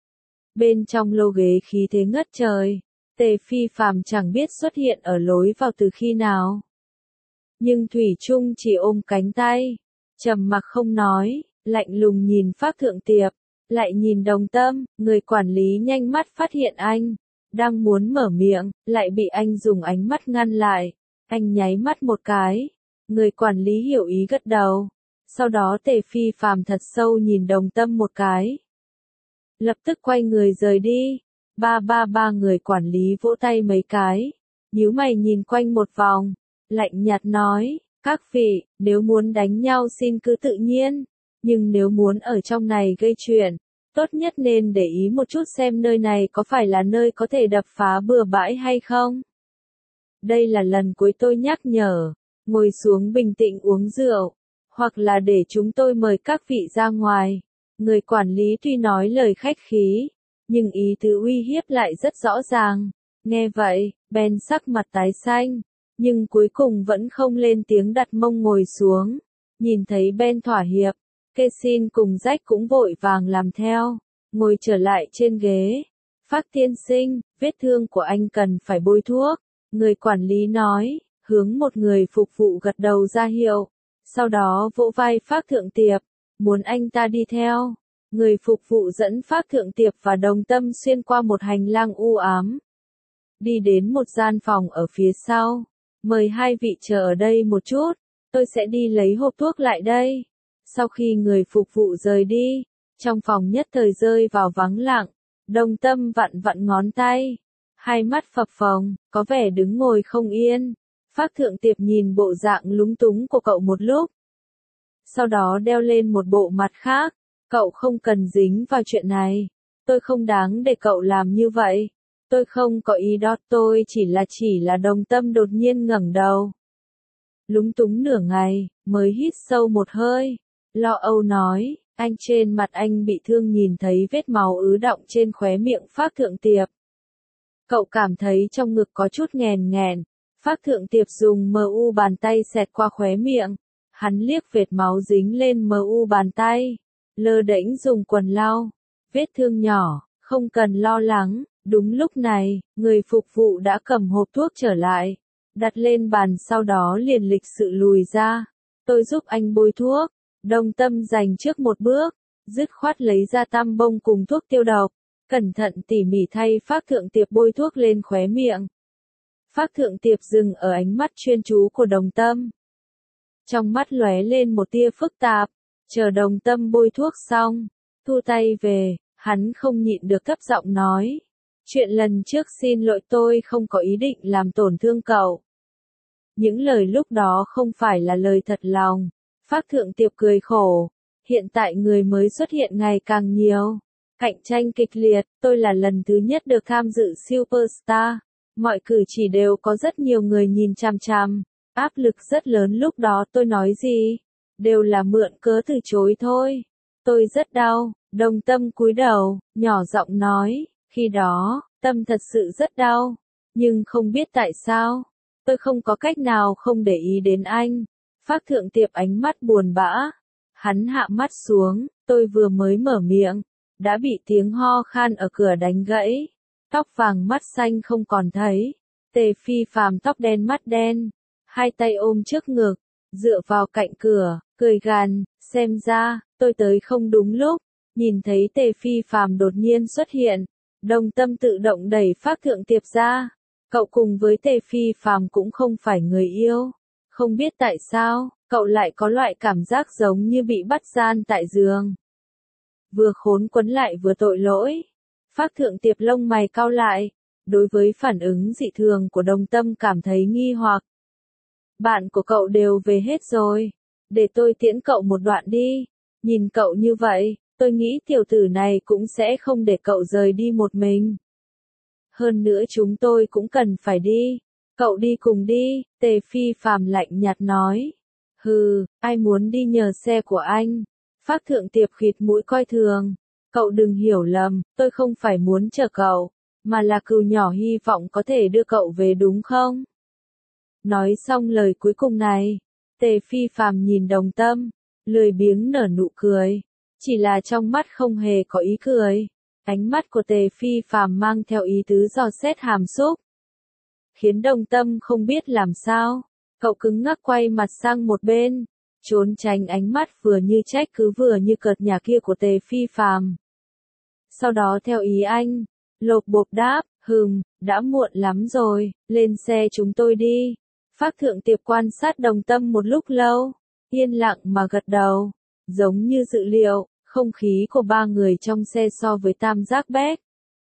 Bên trong lô ghế khí thế ngất trời, Tề Phi Phàm chẳng biết xuất hiện ở lối vào từ khi nào. Nhưng Thủy Chung chỉ ôm cánh tay, trầm mặc không nói, lạnh lùng nhìn Phác Thượng Tiệp, lại nhìn Đồng Tâm. Người quản lý nhanh mắt phát hiện anh đang muốn mở miệng, lại bị anh dùng ánh mắt ngăn lại. Anh nháy mắt một cái, người quản lý hiểu ý gật đầu. Sau đó Tề Phi Phàm thật sâu nhìn Đồng Tâm một cái, lập tức quay người rời đi. Ba ba ba người quản lý vỗ tay mấy cái, nhíu mày nhìn quanh một vòng, lạnh nhạt nói, các vị, nếu muốn đánh nhau xin cứ tự nhiên, nhưng nếu muốn ở trong này gây chuyện, tốt nhất nên để ý một chút xem nơi này có phải là nơi có thể đập phá bừa bãi hay không. Đây là lần cuối tôi nhắc nhở, ngồi xuống bình tĩnh uống rượu, hoặc là để chúng tôi mời các vị ra ngoài. Người quản lý tuy nói lời khách khí, nhưng ý tứ uy hiếp lại rất rõ ràng. Nghe vậy, Ben sắc mặt tái xanh, nhưng cuối cùng vẫn không lên tiếng, đặt mông ngồi xuống. Nhìn thấy Ben thỏa hiệp, Kesin cùng Jack cũng vội vàng làm theo, ngồi trở lại trên ghế. Phác tiên sinh, vết thương của anh cần phải bôi thuốc. Người quản lý nói, hướng một người phục vụ gật đầu ra hiệu, sau đó vỗ vai Phác Thượng Tiệp, muốn anh ta đi theo. Người phục vụ dẫn Phác Thượng Tiệp và Đồng Tâm xuyên qua một hành lang u ám, đi đến một gian phòng ở phía sau. Mời hai vị chờ ở đây một chút, tôi sẽ đi lấy hộp thuốc lại đây. Sau khi người phục vụ rời đi, trong phòng nhất thời rơi vào vắng lặng. Đồng Tâm vặn vặn ngón tay, hai mắt phập phồng, có vẻ đứng ngồi không yên. Phác Thượng Tiệp nhìn bộ dạng lúng túng của cậu một lúc, sau đó đeo lên một bộ mặt khác. Cậu không cần dính vào chuyện này, tôi không đáng để cậu làm như vậy. Tôi không có ý đó, tôi chỉ là chỉ là Đồng Tâm đột nhiên ngẩng đầu, lúng túng nửa ngày, mới hít sâu một hơi, lo âu nói, anh. Trên mặt anh bị thương, nhìn thấy vết máu ứ đọng trên khóe miệng Phác Thượng Tiệp. Cậu cảm thấy trong ngực có chút nghèn nghèn. Phác Thượng Tiệp dùng mờ u bàn tay xẹt qua khóe miệng, hắn liếc vệt máu dính lên mờ u bàn tay, lơ đễnh dùng quần lau. Vết thương nhỏ, không cần lo lắng. Đúng lúc này, người phục vụ đã cầm hộp thuốc trở lại, đặt lên bàn, sau đó liền lịch sự lùi ra. Tôi giúp anh bôi thuốc. Đồng Tâm giành trước một bước, dứt khoát lấy ra tăm bông cùng thuốc tiêu độc, cẩn thận tỉ mỉ thay Phác Thượng Tiệp bôi thuốc lên khóe miệng. Phác Thượng Tiệp dừng ở ánh mắt chuyên chú của Đồng Tâm. Trong mắt lóe lên một tia phức tạp, chờ Đồng Tâm bôi thuốc xong, thu tay về, hắn không nhịn được thấp giọng nói. Chuyện lần trước xin lỗi, tôi không có ý định làm tổn thương cậu. Những lời lúc đó không phải là lời thật lòng. Phác Thượng Tiệp cười khổ. Hiện tại người mới xuất hiện ngày càng nhiều. Cạnh tranh kịch liệt, tôi là lần thứ nhất được tham dự Superstar. Mọi cử chỉ đều có rất nhiều người nhìn chằm chằm. Áp lực rất lớn, lúc đó tôi nói gì? Đều là mượn cớ từ chối thôi. Tôi rất đau. Đồng Tâm cúi đầu, nhỏ giọng nói. Khi đó, Tâm thật sự rất đau. Nhưng không biết tại sao. Tôi không có cách nào không để ý đến anh. Phác Thượng Tiệp ánh mắt buồn bã. Hắn hạ mắt xuống, tôi vừa mới mở miệng, đã bị tiếng ho khan ở cửa đánh gãy. Tóc vàng mắt xanh không còn thấy. Tề Phi Phàm tóc đen mắt đen, hai tay ôm trước ngực, dựa vào cạnh cửa, cười gằn, xem ra, tôi tới không đúng lúc. Nhìn thấy Tề Phi Phàm đột nhiên xuất hiện, Đồng Tâm tự động đẩy Phác Thượng Tiệp ra. Cậu cùng với Tề Phi Phàm cũng không phải người yêu. Không biết tại sao, cậu lại có loại cảm giác giống như bị bắt gian tại giường. Vừa khốn quấn lại vừa tội lỗi. Phác Thượng Tiệp lông mày cau lại, đối với phản ứng dị thường của Đồng Tâm cảm thấy nghi hoặc. Bạn của cậu đều về hết rồi. Để tôi tiễn cậu một đoạn đi. Nhìn cậu như vậy, tôi nghĩ tiểu tử này cũng sẽ không để cậu rời đi một mình. Hơn nữa chúng tôi cũng cần phải đi. Cậu đi cùng đi, Tề Phi Phàm lạnh nhạt nói. Hừ, ai muốn đi nhờ xe của anh? Phác Thượng Tiệp khịt mũi coi thường. Cậu đừng hiểu lầm, tôi không phải muốn chở cậu, mà là cừu nhỏ hy vọng có thể đưa cậu về đúng không? Nói xong lời cuối cùng này, Tề Phi Phàm nhìn Đồng Tâm, lười biếng nở nụ cười. Chỉ là trong mắt không hề có ý cười. Ánh mắt của Tề Phi Phàm mang theo ý tứ dò xét hàm xúc. Khiến Đồng Tâm không biết làm sao. Cậu cứng ngắc quay mặt sang một bên, trốn tránh ánh mắt vừa như trách cứ vừa như cợt nhả kia của Tề Phi Phàm. Sau đó theo ý anh, lộp bộp đáp, hừm, đã muộn lắm rồi, lên xe chúng tôi đi. Phác Thượng Tiệp quan sát Đồng Tâm một lúc lâu, yên lặng mà gật đầu. Giống như dự liệu, không khí của ba người trong xe so với tam giác Beck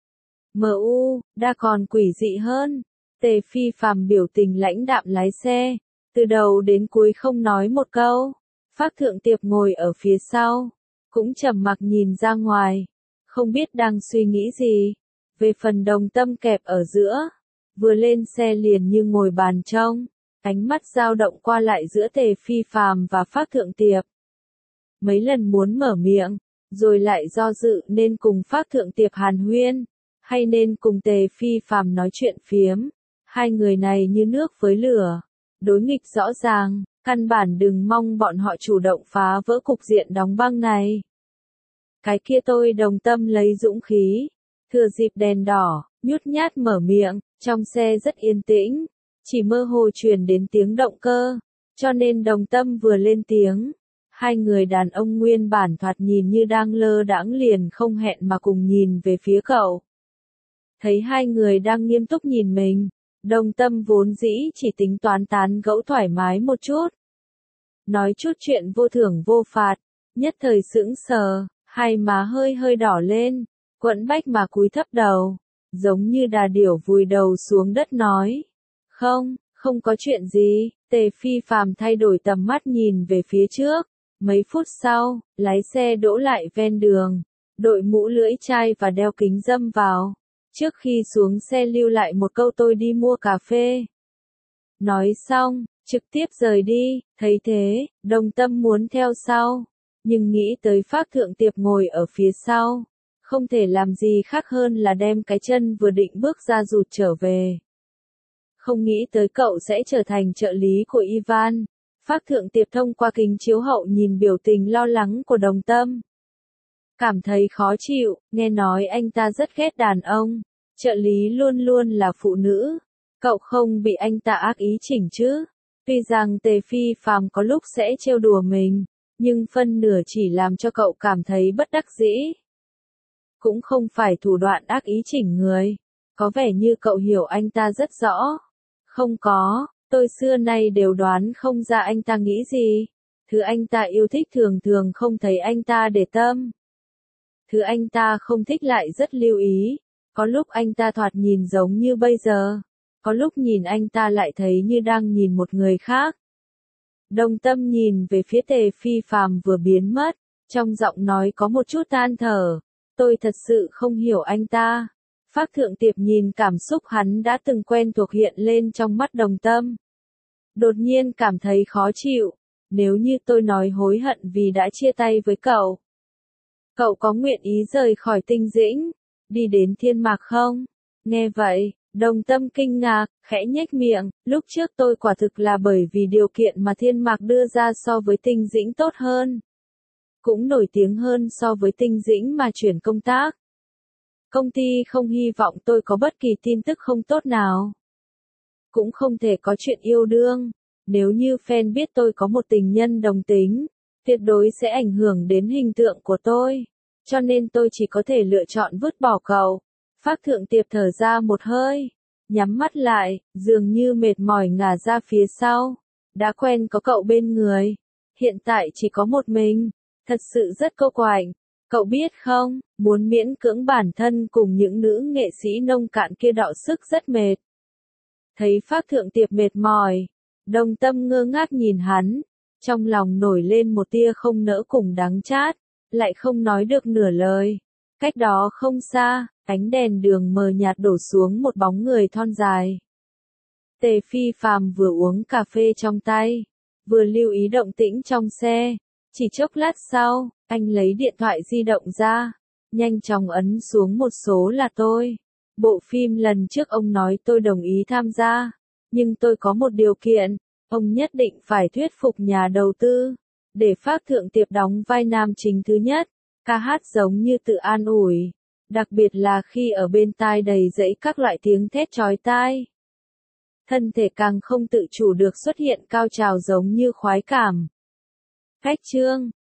em u, đã còn quỷ dị hơn. Tề Phi Phàm biểu tình lãnh đạm lái xe, từ đầu đến cuối không nói một câu. Phác Thượng Tiệp ngồi ở phía sau, cũng trầm mặc nhìn ra ngoài, không biết đang suy nghĩ gì. Về phần Đồng Tâm kẹp ở giữa, vừa lên xe liền như ngồi bàn trông, ánh mắt dao động qua lại giữa Tề Phi Phàm và Phác Thượng Tiệp. Mấy lần muốn mở miệng, rồi lại do dự nên cùng Phác Thượng Tiệp hàn huyên, hay nên cùng Tề Phi Phàm nói chuyện phiếm. Hai người này như nước với lửa, đối nghịch rõ ràng, căn bản đừng mong bọn họ chủ động phá vỡ cục diện đóng băng này. Cái kia tôi Đồng Tâm lấy dũng khí, thừa dịp đèn đỏ, nhút nhát mở miệng, trong xe rất yên tĩnh, chỉ mơ hồ truyền đến tiếng động cơ, cho nên Đồng Tâm vừa lên tiếng. Hai người đàn ông nguyên bản thoạt nhìn như đang lơ đãng liền không hẹn mà cùng nhìn về phía cậu. Thấy hai người đang nghiêm túc nhìn mình, Đồng Tâm vốn dĩ chỉ tính toán tán gẫu thoải mái một chút. Nói chút chuyện vô thưởng vô phạt, nhất thời sững sờ, hai má hơi hơi đỏ lên, quẫn bách mà cúi thấp đầu, giống như đà điểu vùi đầu xuống đất nói. Không, không có chuyện gì. Tề Phi Phàm thay đổi tầm mắt nhìn về phía trước. Mấy phút sau, lái xe đỗ lại ven đường, đội mũ lưỡi chai và đeo kính râm vào. Trước khi xuống xe lưu lại một câu tôi đi mua cà phê. Nói xong, trực tiếp rời đi, thấy thế, Đồng Tâm muốn theo sau. Nhưng nghĩ tới Phác Thượng Tiệp ngồi ở phía sau, không thể làm gì khác hơn là đem cái chân vừa định bước ra rụt trở về. Không nghĩ tới cậu sẽ trở thành trợ lý của Ivan. Phác Thượng Tiệp thông qua kính chiếu hậu nhìn biểu tình lo lắng của Đồng Tâm. Cảm thấy khó chịu, nghe nói anh ta rất ghét đàn ông, trợ lý luôn luôn là phụ nữ. Cậu không bị anh ta ác ý chỉnh chứ? Tuy rằng Tề Phi Phàm có lúc sẽ trêu đùa mình, nhưng phân nửa chỉ làm cho cậu cảm thấy bất đắc dĩ. cũng không phải thủ đoạn ác ý chỉnh người. Có vẻ như cậu hiểu anh ta rất rõ. Không có, tôi xưa nay đều đoán không ra anh ta nghĩ gì. Thứ anh ta yêu thích thường thường không thấy anh ta để tâm. Thứ anh ta không thích lại rất lưu ý. Có lúc anh ta thoạt nhìn giống như bây giờ. Có lúc nhìn anh ta lại thấy như đang nhìn một người khác. Đồng Tâm nhìn về phía Tề Phi Phàm vừa biến mất. Trong giọng nói có một chút than thở. Tôi thật sự không hiểu anh ta. Phác Thượng Tiệp nhìn cảm xúc hắn đã từng quen thuộc hiện lên trong mắt Đồng Tâm. Đột nhiên cảm thấy khó chịu. Nếu như tôi nói hối hận vì đã chia tay với cậu. Cậu có nguyện ý rời khỏi Tinh Dĩnh, đi đến Thiên Mạc không? Nghe vậy, Đồng Tâm kinh ngạc, khẽ nhếch miệng, lúc trước tôi quả thực là bởi vì điều kiện mà Thiên Mạc đưa ra so với Tinh Dĩnh tốt hơn. Cũng nổi tiếng hơn so với Tinh Dĩnh mà chuyển công tác. Công ty không hy vọng tôi có bất kỳ tin tức không tốt nào. Cũng không thể có chuyện yêu đương. Nếu như fan biết tôi có một tình nhân đồng tính, tuyệt đối sẽ ảnh hưởng đến hình tượng của tôi. Cho nên tôi chỉ có thể lựa chọn vứt bỏ cậu. Phác Thượng Tiệp thở ra một hơi, nhắm mắt lại, dường như mệt mỏi ngả ra phía sau. Đã quen có cậu bên người, hiện tại chỉ có một mình, thật sự rất cô quạnh. Cậu biết không, muốn miễn cưỡng bản thân cùng những nữ nghệ sĩ nông cạn kia đọ sức rất mệt. Thấy Phác Thượng Tiệp mệt mỏi, Đồng Tâm ngơ ngác nhìn hắn, trong lòng nổi lên một tia không nỡ cùng đắng chát, lại không nói được nửa lời. Cách đó không xa, ánh đèn đường mờ nhạt đổ xuống một bóng người thon dài. Tề Phi Phàm vừa uống cà phê trong tay, vừa lưu ý động tĩnh trong xe. Chỉ chốc lát sau, anh lấy điện thoại di động ra, nhanh chóng ấn xuống một số là tôi. Bộ phim lần trước ông nói tôi đồng ý tham gia, nhưng tôi có một điều kiện, ông nhất định phải thuyết phục nhà đầu tư, để Phác Thượng Tiệp đóng vai nam chính thứ nhất, ca hát giống như tự an ủi, đặc biệt là khi ở bên tai đầy rẫy các loại tiếng thét chói tai. Thân thể càng không tự chủ được xuất hiện cao trào giống như khoái cảm. Cách chương